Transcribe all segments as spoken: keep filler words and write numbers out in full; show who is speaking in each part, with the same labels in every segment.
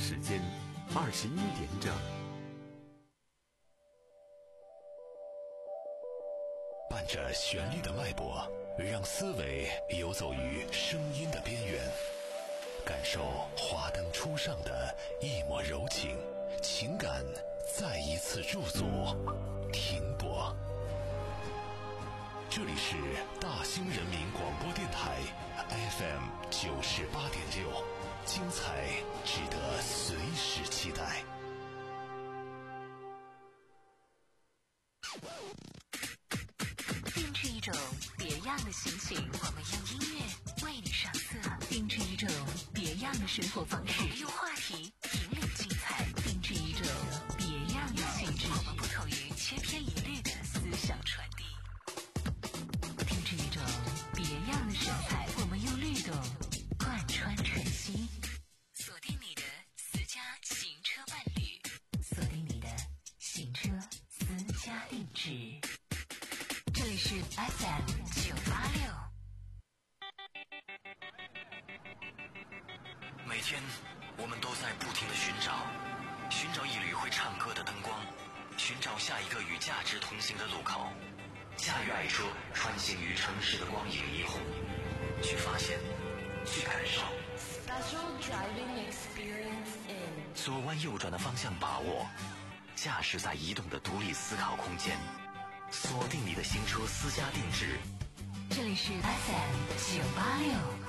Speaker 1: 时间二十一点整。
Speaker 2: 伴着旋律的脉搏，让思维游走于声音的边缘，感受华灯初上的一抹柔情，情感再一次驻足停泊。这里是大兴人民广播电台 F M 九十八点六，精彩值得随时期待。
Speaker 3: 定制一种别样的心情，我们用音乐为你上色；定制一种别样的生活方式，我们用话题引领精彩；定制一种别样的气质，我们不同于千篇一律的思想传递；定制一种别样的神采，我们用律动贯穿晨曦。锁定你的私家行车伴侣，锁定你的行车私家定制。这里是 F M 九八六。
Speaker 4: 每天我们都在不停地寻找，寻找一缕会唱歌的灯光，寻找下一个与价值同行的路口，驾驭爱车穿行于城市的光影霓虹，去发现，去感受。
Speaker 5: Special driving experience in
Speaker 4: 左弯右转的方向把握，驾驶在移动的独立思考空间，锁定你的新车私家定制。
Speaker 3: 这里是 F M 九八六。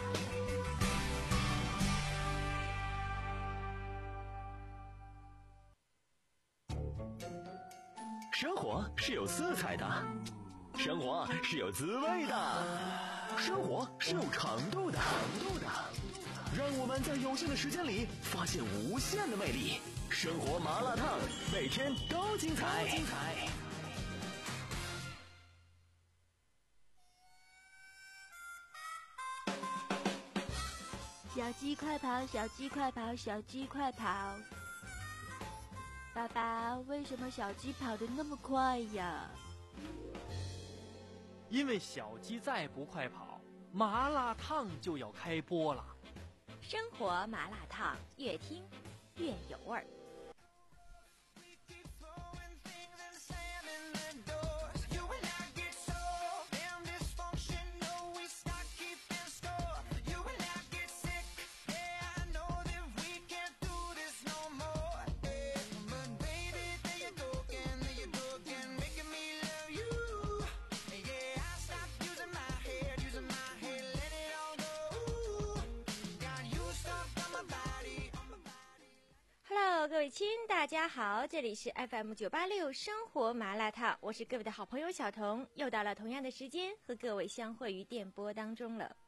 Speaker 6: 生活是有色彩的，生活是有滋味的，生活是有长度的。让我们在有限的时间里发现无限的魅力。生活麻辣烫，每天都精彩。
Speaker 7: 小鸡快跑，小鸡快跑，小鸡快跑！爸爸，为什么小鸡跑得那么快呀？
Speaker 8: 因为小鸡再不快跑，麻辣烫就要开播了。
Speaker 7: 生活麻辣烫，越听越有味儿。各位亲，大家好，这里是 F M 九八六生活麻辣烫，我是各位的好朋友小彤，又到了同样的时间和各位相会于电波当中了。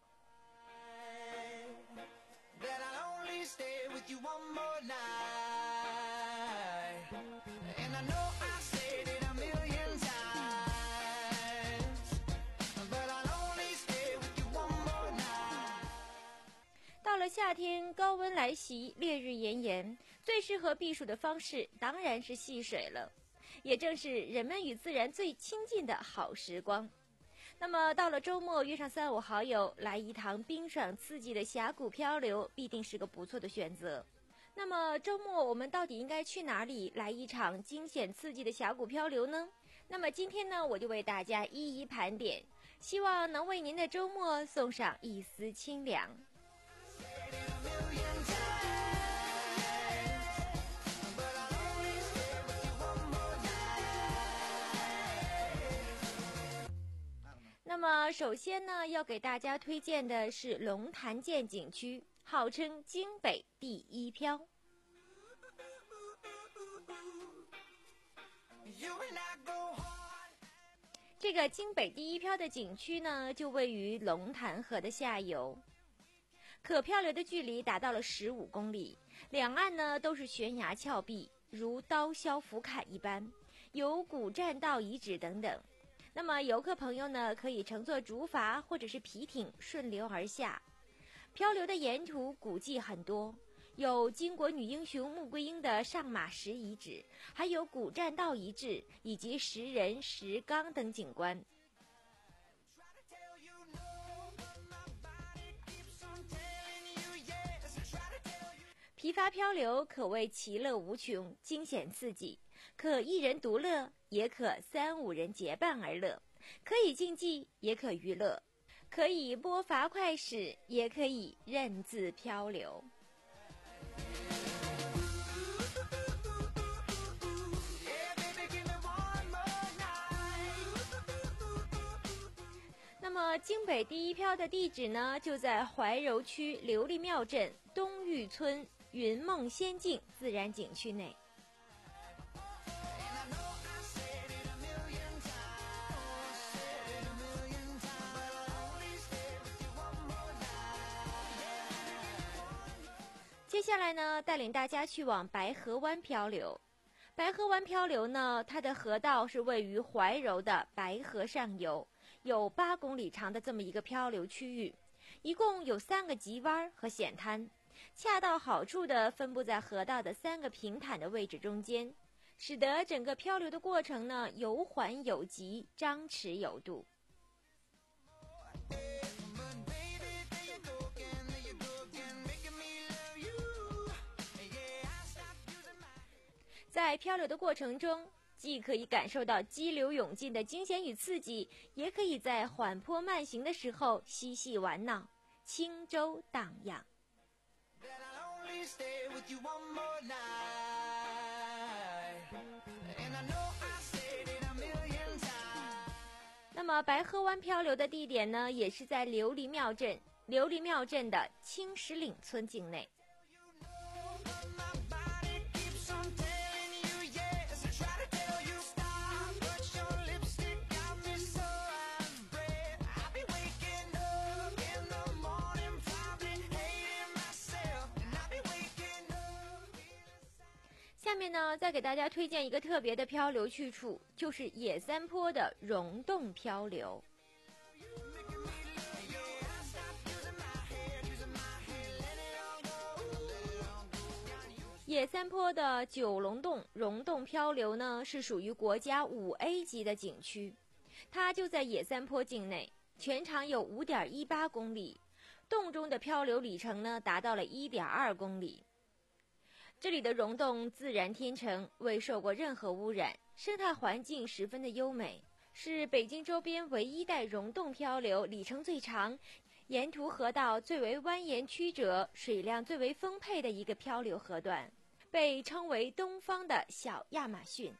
Speaker 7: 到了夏天，高温来袭，烈日炎炎，最适合避暑的方式当然是戏水了，也正是人们与自然最亲近的好时光。那么到了周末，约上三五好友来一趟冰爽刺激的峡谷漂流，必定是个不错的选择。那么周末我们到底应该去哪里来一场惊险刺激的峡谷漂流呢？那么今天呢，我就为大家一一盘点，希望能为您的周末送上一丝清凉。那么首先呢，要给大家推荐的是龙潭涧景区，号称京北第一漂。这个京北第一漂的景区呢，就位于龙潭河的下游，可漂流的距离达到了十五公里，两岸呢都是悬崖峭壁，如刀削斧砍一般，有古栈道遗址等等。那么游客朋友呢，可以乘坐竹筏或者是皮艇顺流而下。漂流的沿途古迹很多，有巾帼女英雄穆桂英的上马石遗址，还有古栈道遗址以及石人、石缸等景观。 琵琶漂流可谓其乐无穷，惊险刺激，可一人独乐，也可三五人结伴而乐，可以竞技，也可娱乐，可以拨筏快驶，也可以任自漂流。那么京北第一漂的地址呢，就在怀柔区琉璃庙镇东峪村云梦仙境自然景区内。接下来呢，带领大家去往白河湾漂流。白河湾漂流呢，它的河道是位于怀柔的白河上游，有八公里长的这么一个漂流区域，一共有三个急弯和险滩，恰到好处地分布在河道的三个平坦的位置中间，使得整个漂流的过程呢有缓有急，张弛有度。在漂流的过程中，既可以感受到激流勇进的惊险与刺激，也可以在缓坡慢行的时候嬉戏玩闹，轻舟荡漾。那么白河湾漂流的地点呢，也是在琉璃庙镇，琉璃庙镇的青石岭村境内。下面呢，再给大家推荐一个特别的漂流去处，就是野三坡的溶洞漂流。野三坡的九龙洞溶洞漂流呢，是属于国家五 A 级的景区，它就在野三坡境内，全长有 五点一八公里，洞中的漂流里程呢达到了 一点二公里。这里的溶洞自然天成，未受过任何污染，生态环境十分的优美，是北京周边唯一带溶洞漂流里程最长、沿途河道最为蜿蜒曲折、水量最为丰沛的一个漂流河段，被称为东方的小亚马逊。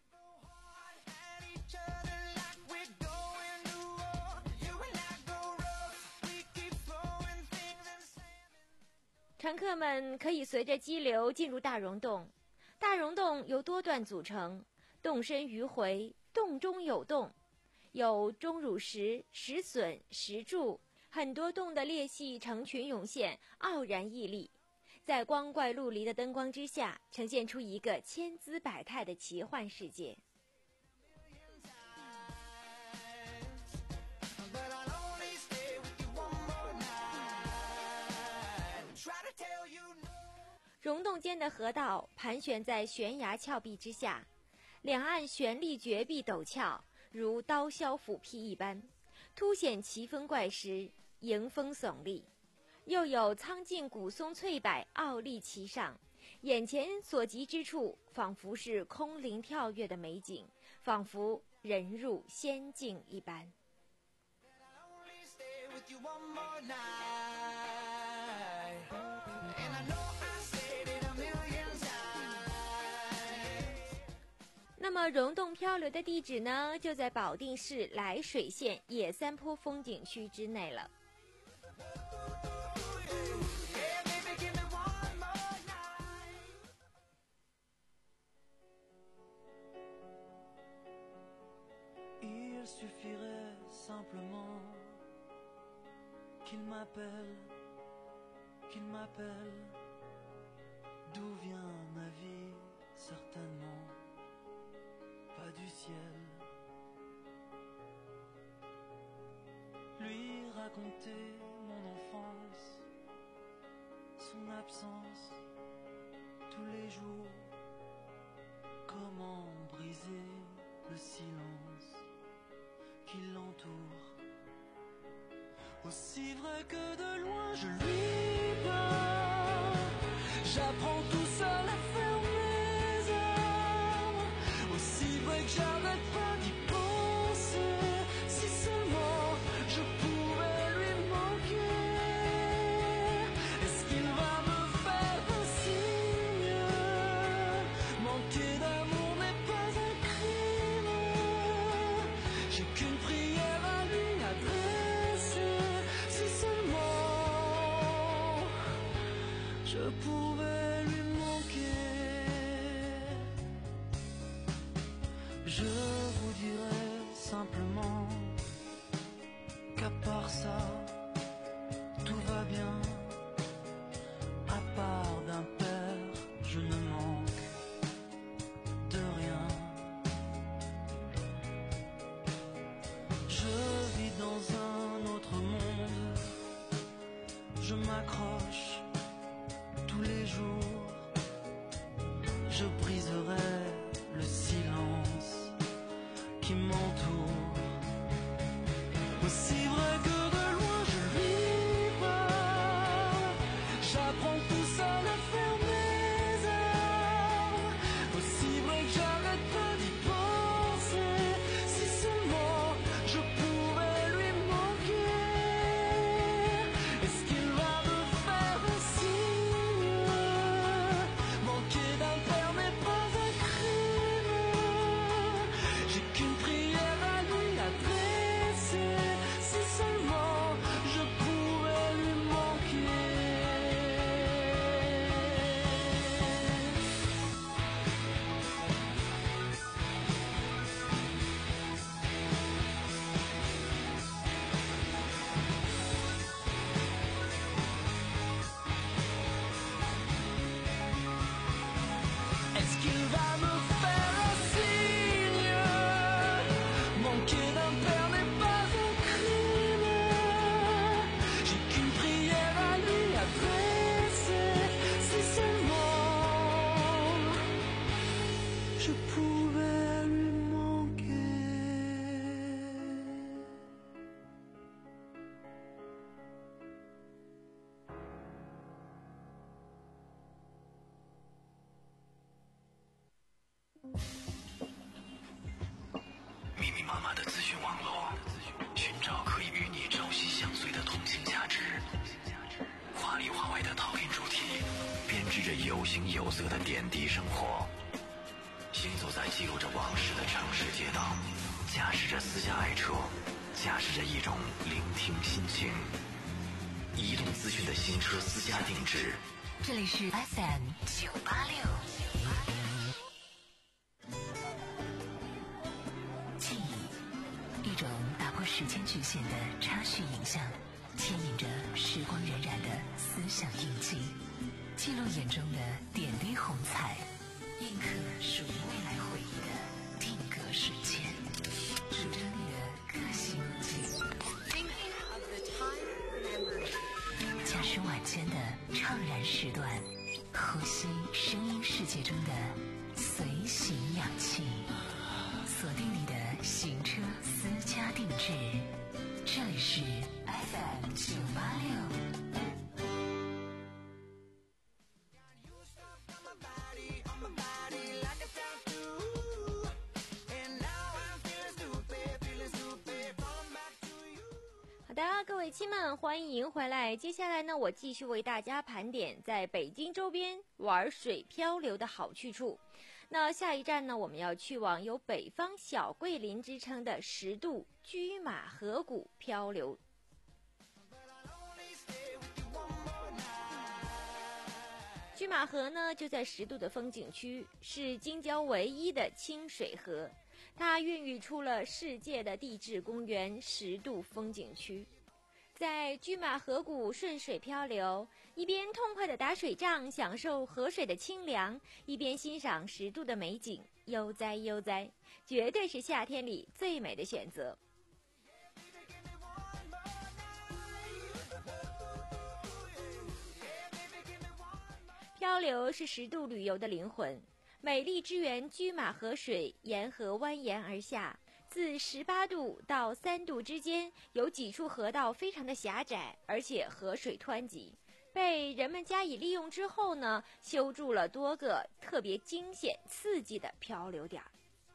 Speaker 7: 乘客们可以随着激流进入大溶洞，大溶洞由多段组成，洞深迂回，洞中有洞，有钟乳石、石笋、石柱，很多洞的裂隙成群涌现，傲然屹立，在光怪陆离的灯光之下，呈现出一个千姿百态的奇幻世界。溶洞间的河道盘旋在悬崖峭壁之下，两岸悬立绝壁陡峭，如刀削斧劈一般，凸显奇峰怪石，迎风耸立；又有苍劲古松翠柏傲立其上，眼前所及之处，仿佛是空灵跳跃的美景，仿佛人入仙境一般。那么溶洞漂流的地址呢，就在保定市涞水县野三坡风景区之内了。
Speaker 9: Il suffirait simplement qu'il m'appelle, qu'il m'appelle. D'où vient ma vie, certainement pas du ciel. Lui raconter mon enfance, son absence, tous les jours. Comment briser le silence qui l'entoure. Aussi vrai que de loin je lui parle, J'apprends tout seul à faire mes armes. Aussi vrai que j'arrête pas d'y penser. Si seulement je pouvais lui manquer. Est-ce qu'il va me faire un signe? Manquer d'amour n'est pas un crime. J'ai qu'une prière à lui adresser. Si seulement je pouvais lui manquer. Je vous dirais simplement qu'à part ça, tout va bien. À part d'un père, je ne manque de rien. Je vis dans un autre monde. Je m'accroche tous les jours. Je briserai le silence qui m'entoure. Aussi vrai que de loin je lui parle. J'apprends tout seul à faire mes armes. Aussi vrai que j'arrête pas d'y penser. Si seulement je pouvais lui manquer. Est-ce qu'il va me faire un signe? Manquer d'un père n'est pas un crime. J'ai qu'une prière à lui adresser. Si seulement je pouvais lui manquer. Est-ce qu'il va me faire un signe? Manquer d'un père n'est pas un crime. J'ai qu'une prière à lui adresser. Si seulement je pouvais lui manquer.
Speaker 4: 密密麻麻的资讯网络，寻找可以与你朝夕相随的同性价值。华里华外的讨论主题，编织着有形有色的点滴生活。行走在记录着往事的城市街道，驾驶着私家爱车，驾驶着一种聆听心情。移动资讯的新车私家定制。
Speaker 3: 这里是 F M 九八六。记忆，一种打破时间局限的插叙影像，牵引着时光荏苒的思想印记，记录眼中的点滴红彩，印刻属于未来回忆的定格瞬间，数着你的个性记忆。驾驶晚间的怅然时段，呼吸声音世界中的随行氧气，锁定你的行车私家定制。这里是 F M 九八六。
Speaker 7: 好的，各位亲们，欢迎回来。接下来呢，我继续为大家盘点在北京周边玩水漂流的好去处。那下一站呢，我们要去往有北方小桂林之称的十渡居马河谷漂流。居马河呢，就在十渡的风景区，是京郊唯一的清水河。它孕育出了世界的地质公园十渡风景区。在居马河谷顺水漂流，一边痛快地打水仗，享受河水的清凉，一边欣赏十渡的美景，悠哉悠哉，绝对是夏天里最美的选择。漂流是十渡旅游的灵魂，美丽之源居马河水沿河蜿蜒而下，自十八度到三度之间，有几处河道非常的狭窄，而且河水湍急， 被人们加以利用之后呢，修筑了多个特别惊险刺激的漂流点。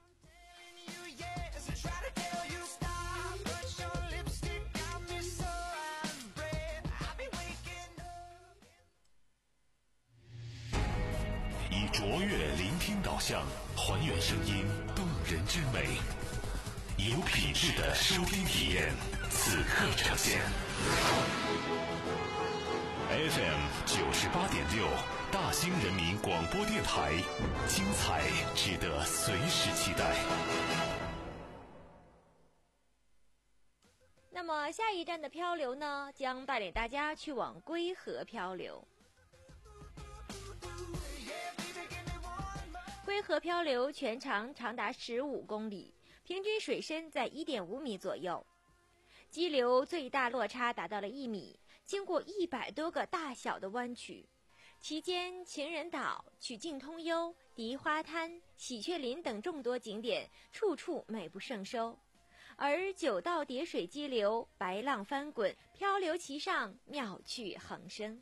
Speaker 2: 以卓越聆听导向，还原声音动人之美，有品质的收听体验，此刻呈现。F M 九十八点六，大兴人民广播电台，精彩值得随时期待。
Speaker 7: 那么下一站的漂流呢，将带领大家去往龟河漂流。龟河漂流全长长达十五公里，平均水深在 一点五米左右，激流最大落差达到了一米，经过一百多个大小的弯曲，期间情人岛、曲径通幽、迪花滩、喜鹊林等众多景点处处美不胜收，而九道叠水激流，白浪翻滚，漂流其上，妙趣横生。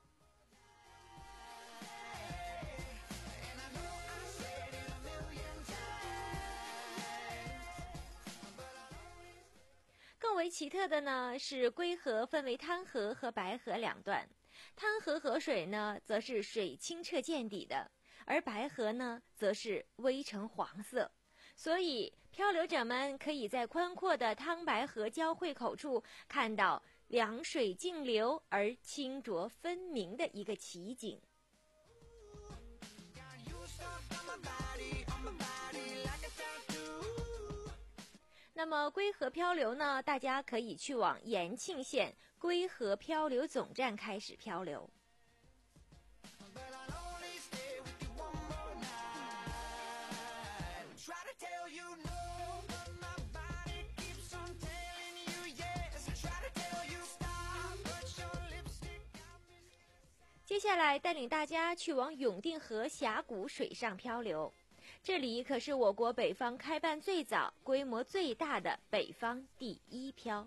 Speaker 7: 更为奇特的呢是龟河分为滩河和白河两段，滩河河水呢则是水清澈见底的，而白河呢则是微呈黄色，所以漂流者们可以在宽阔的汤白河交汇口处看到两水竞流而清浊分明的一个奇景。那么龟河漂流呢，大家可以去往延庆县龟河漂流总站开始漂流。接下来带领大家去往永定河峡谷水上漂流，这里可是我国北方开办最早、规模最大的北方第一漂。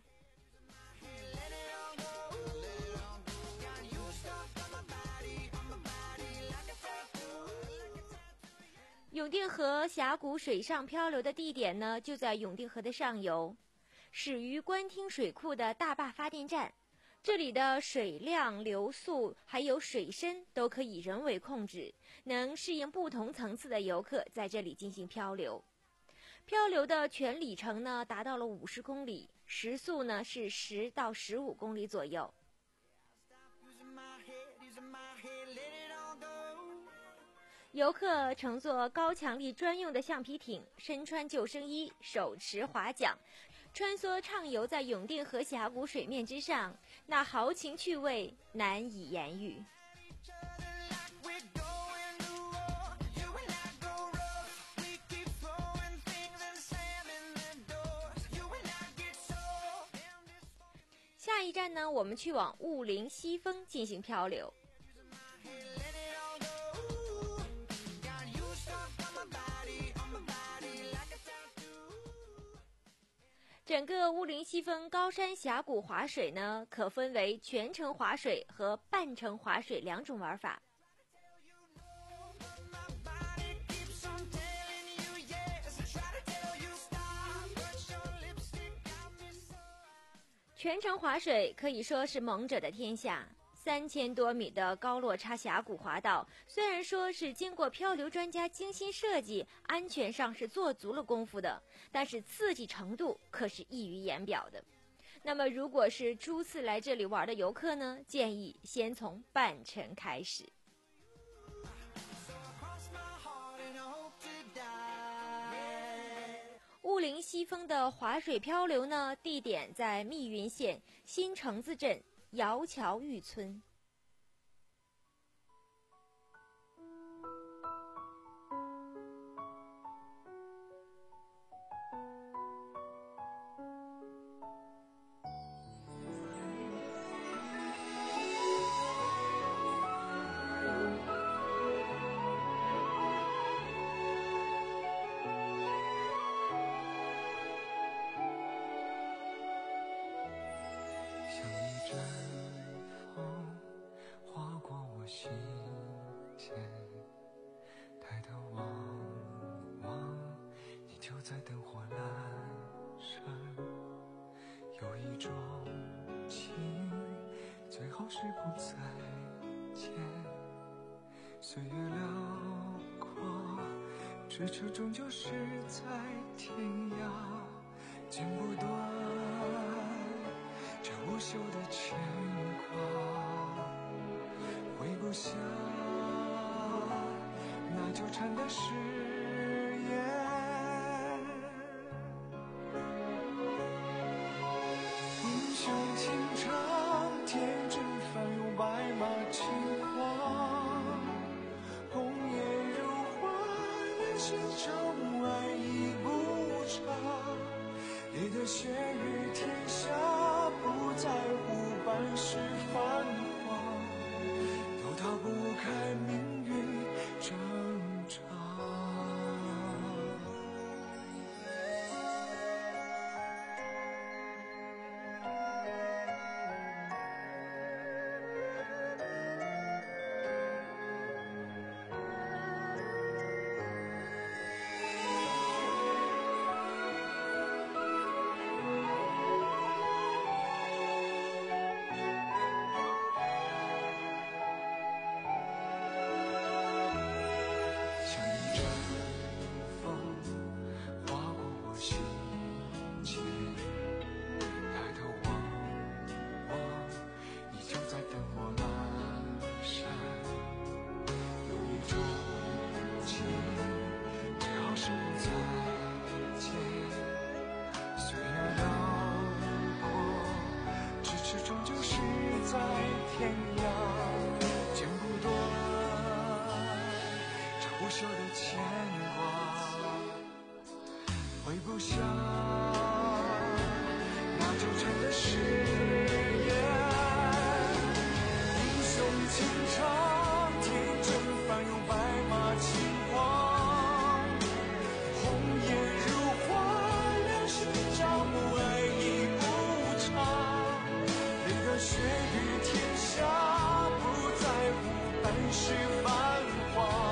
Speaker 7: 永定河峡谷水上漂流的地点呢，就在永定河的上游，始于官厅水库的大坝发电站。这里的水量、流速还有水深都可以人为控制，能适应不同层次的游客在这里进行漂流。漂流的全里程呢达到了五十公里，时速呢是十到十五公里左右。游客乘坐高强力专用的橡皮艇，身穿救生衣，手持划桨，穿梭畅游在永定河峡谷水面之上，那豪情趣味难以言喻。下一站呢，我们去往雾灵西峰进行漂流。整个雾灵西峰高山峡谷滑水呢，可分为全程滑水和半程滑水两种玩法。全程滑水可以说是猛者的天下。三千多米的高落差峡谷滑道，虽然说是经过漂流专家精心设计，安全上是做足了功夫的，但是刺激程度可是溢于言表的。那么如果是初次来这里玩的游客呢，建议先从半程开始。雾灵西峰的滑水漂流呢，地点在密云县新城子镇瑶桥峪村。
Speaker 9: 像一阵风不再见。岁月辽阔，咫尺终究是在天涯，剪不断这无休的牵挂，挥不下那纠缠的誓言。英雄情长，天真翻涌白马青黄，红颜如花，人心朝暮，爱已不长。你的血雨天下，不在乎半世繁华，都逃不开命运挣扎。不朽的牵挂，挥不下那纠缠的誓言。英雄情长，天真翻涌白马青黄，红颜如花，两心朝暮，爱已不长。你的血雨天下，不在乎半世繁华。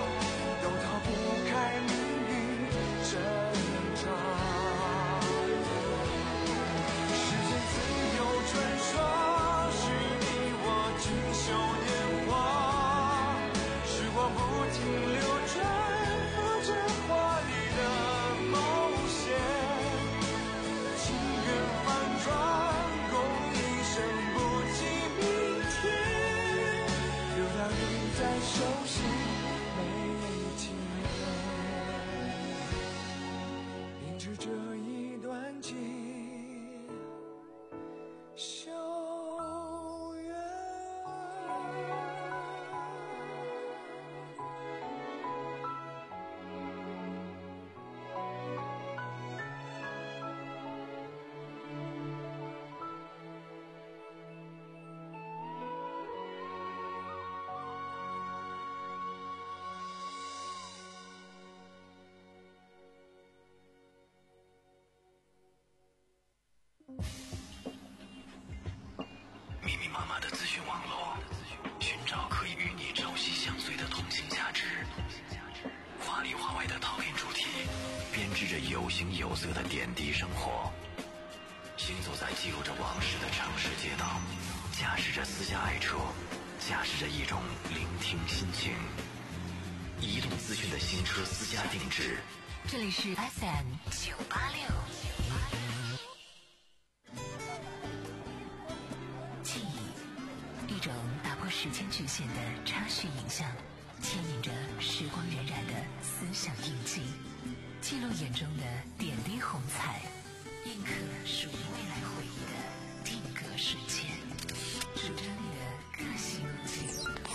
Speaker 4: 密密麻麻的资讯网络，寻找可以与你朝夕相随的同性价值。话里话外的讨论主题，编织着有形有色的点滴生活。行走在记录着往事的城市街道，驾驶着私家爱车，驾驶着一种聆听心情。移动资讯的新车私家定制，
Speaker 3: 这里是 F M 九八六。记忆，一种打破时间局限的插叙影像，牵引着时光荏苒的思想印记，记录眼中的点滴红彩，印刻属于未来回忆的定格瞬间，主张你的个性路径。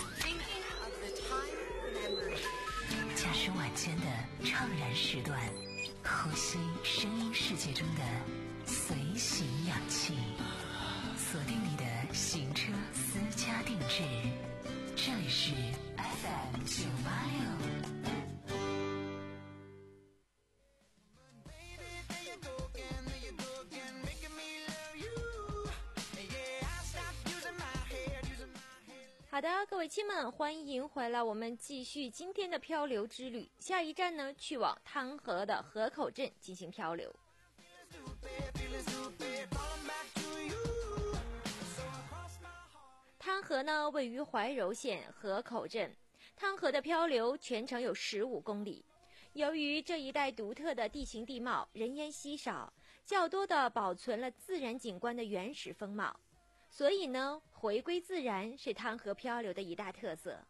Speaker 3: 驾驶晚间的怅然时段，呼吸声音世界中的随行氧气，锁定你的行车私家定制，这里是 F M 九八六。
Speaker 7: 好的，各位亲们，欢迎回来，我们继续今天的漂流之旅。下一站呢，去往汤河的河口镇进行漂流。汤汤河呢位于怀柔县河口镇，汤河的漂流全程有十五公里。由于这一带独特的地形地貌，人烟稀少，较多的保存了自然景观的原始风貌，所以呢，回归自然是汤河漂流的一大特色。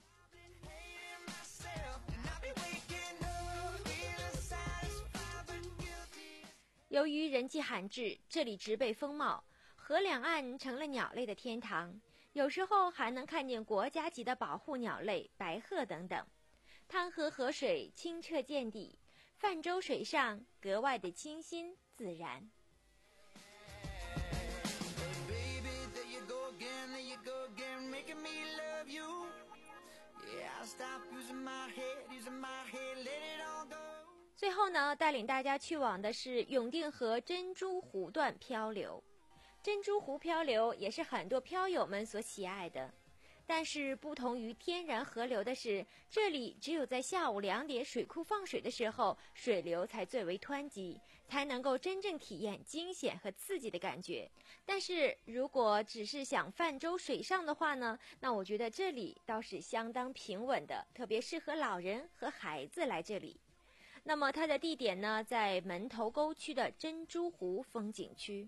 Speaker 7: 由于人迹罕至，这里植被丰茂，河两岸成了鸟类的天堂，有时候还能看见国家级的保护鸟类白鹤等等。汤河河水清澈见底，泛舟水上格外的清新自然。最后呢，带领大家去往的是永定河珍珠湖段漂流。珍珠湖漂流也是很多漂友们所喜爱的，但是不同于天然河流的是，这里只有在下午两点水库放水的时候，水流才最为湍急，才能够真正体验惊险和刺激的感觉。但是如果只是想泛舟水上的话呢，那我觉得这里倒是相当平稳的，特别适合老人和孩子来这里。那么它的地点呢，在门头沟区的珍珠湖风景区。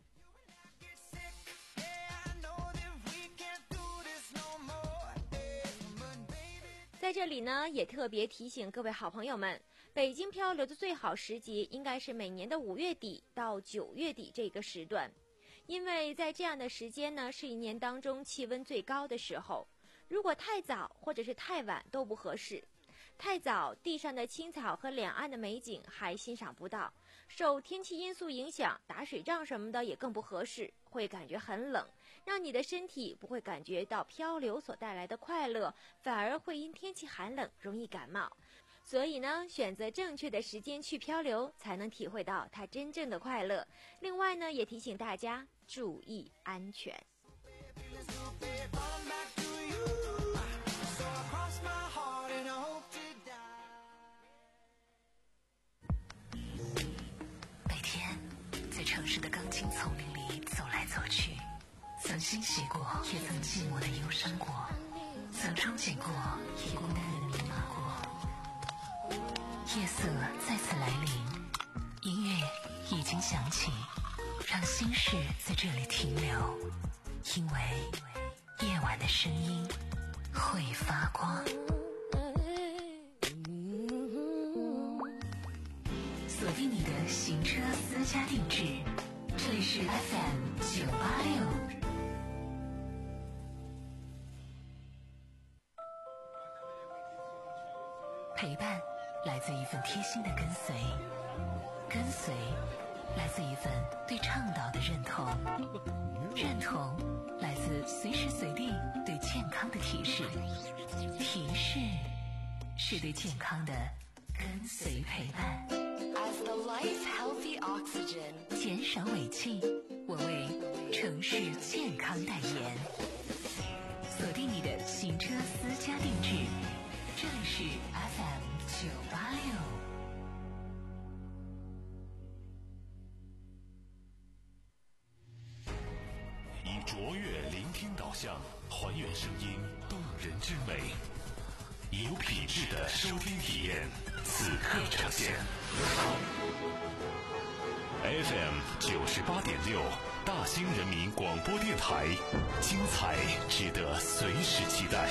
Speaker 7: 在这里呢，也特别提醒各位好朋友们，北京漂流的最好时节应该是每年的五月底到九月底这个时段，因为在这样的时间呢，是一年当中气温最高的时候。如果太早或者是太晚都不合适。太早，地上的青草和两岸的美景还欣赏不到，受天气因素影响，打水仗什么的也更不合适，会感觉很冷，让你的身体不会感觉到漂流所带来的快乐，反而会因天气寒冷容易感冒。所以呢，选择正确的时间去漂流，才能体会到它真正的快乐。另外呢，也提醒大家注意安全。
Speaker 3: 城市的钢筋丛林里走来走去，曾欣喜过，也曾寂寞的忧伤过，曾憧憬过，也孤单的迷茫过。夜色再次来临，音乐已经响起，让心事在这里停留，因为夜晚的声音会发光。锁定你的行车私家定制，这里是 F M 九八六。陪伴来自一份贴心的跟随，跟随来自一份对倡导的认同，认同来自随时随地对健康的提示，提示是对健康的跟随陪伴。
Speaker 5: As the life healthy oxygen，
Speaker 3: 减少尾气，我为城市健康代言。锁定你的行车私家定制，这里是 F M 九八六。
Speaker 2: 以卓越聆听导向，还原声音动人之美，以有品质的收听体验，此刻呈现。F M 九十八点六，大兴人民广播电台，精彩值得随时期待。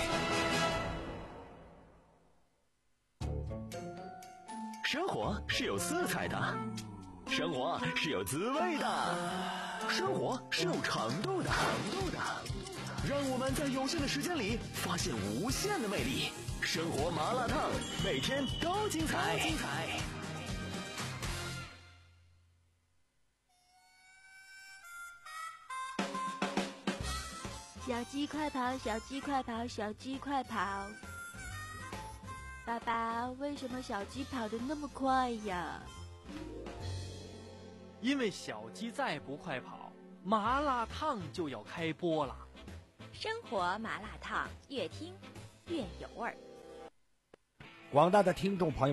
Speaker 6: 生活是有色彩的，生活是有滋味的，生活是有长度的，长度的。让我们在有限的时间里发现无限的魅力。生活麻辣烫，每天都精彩。精彩。
Speaker 10: 小鸡快跑，小鸡快跑，小鸡快跑！爸爸，为什么小鸡跑得那么快呀？
Speaker 8: 因为小鸡再不快跑，麻辣烫就要开播了。
Speaker 7: 生活麻辣烫，越听越有味儿。
Speaker 11: 广大的听众朋友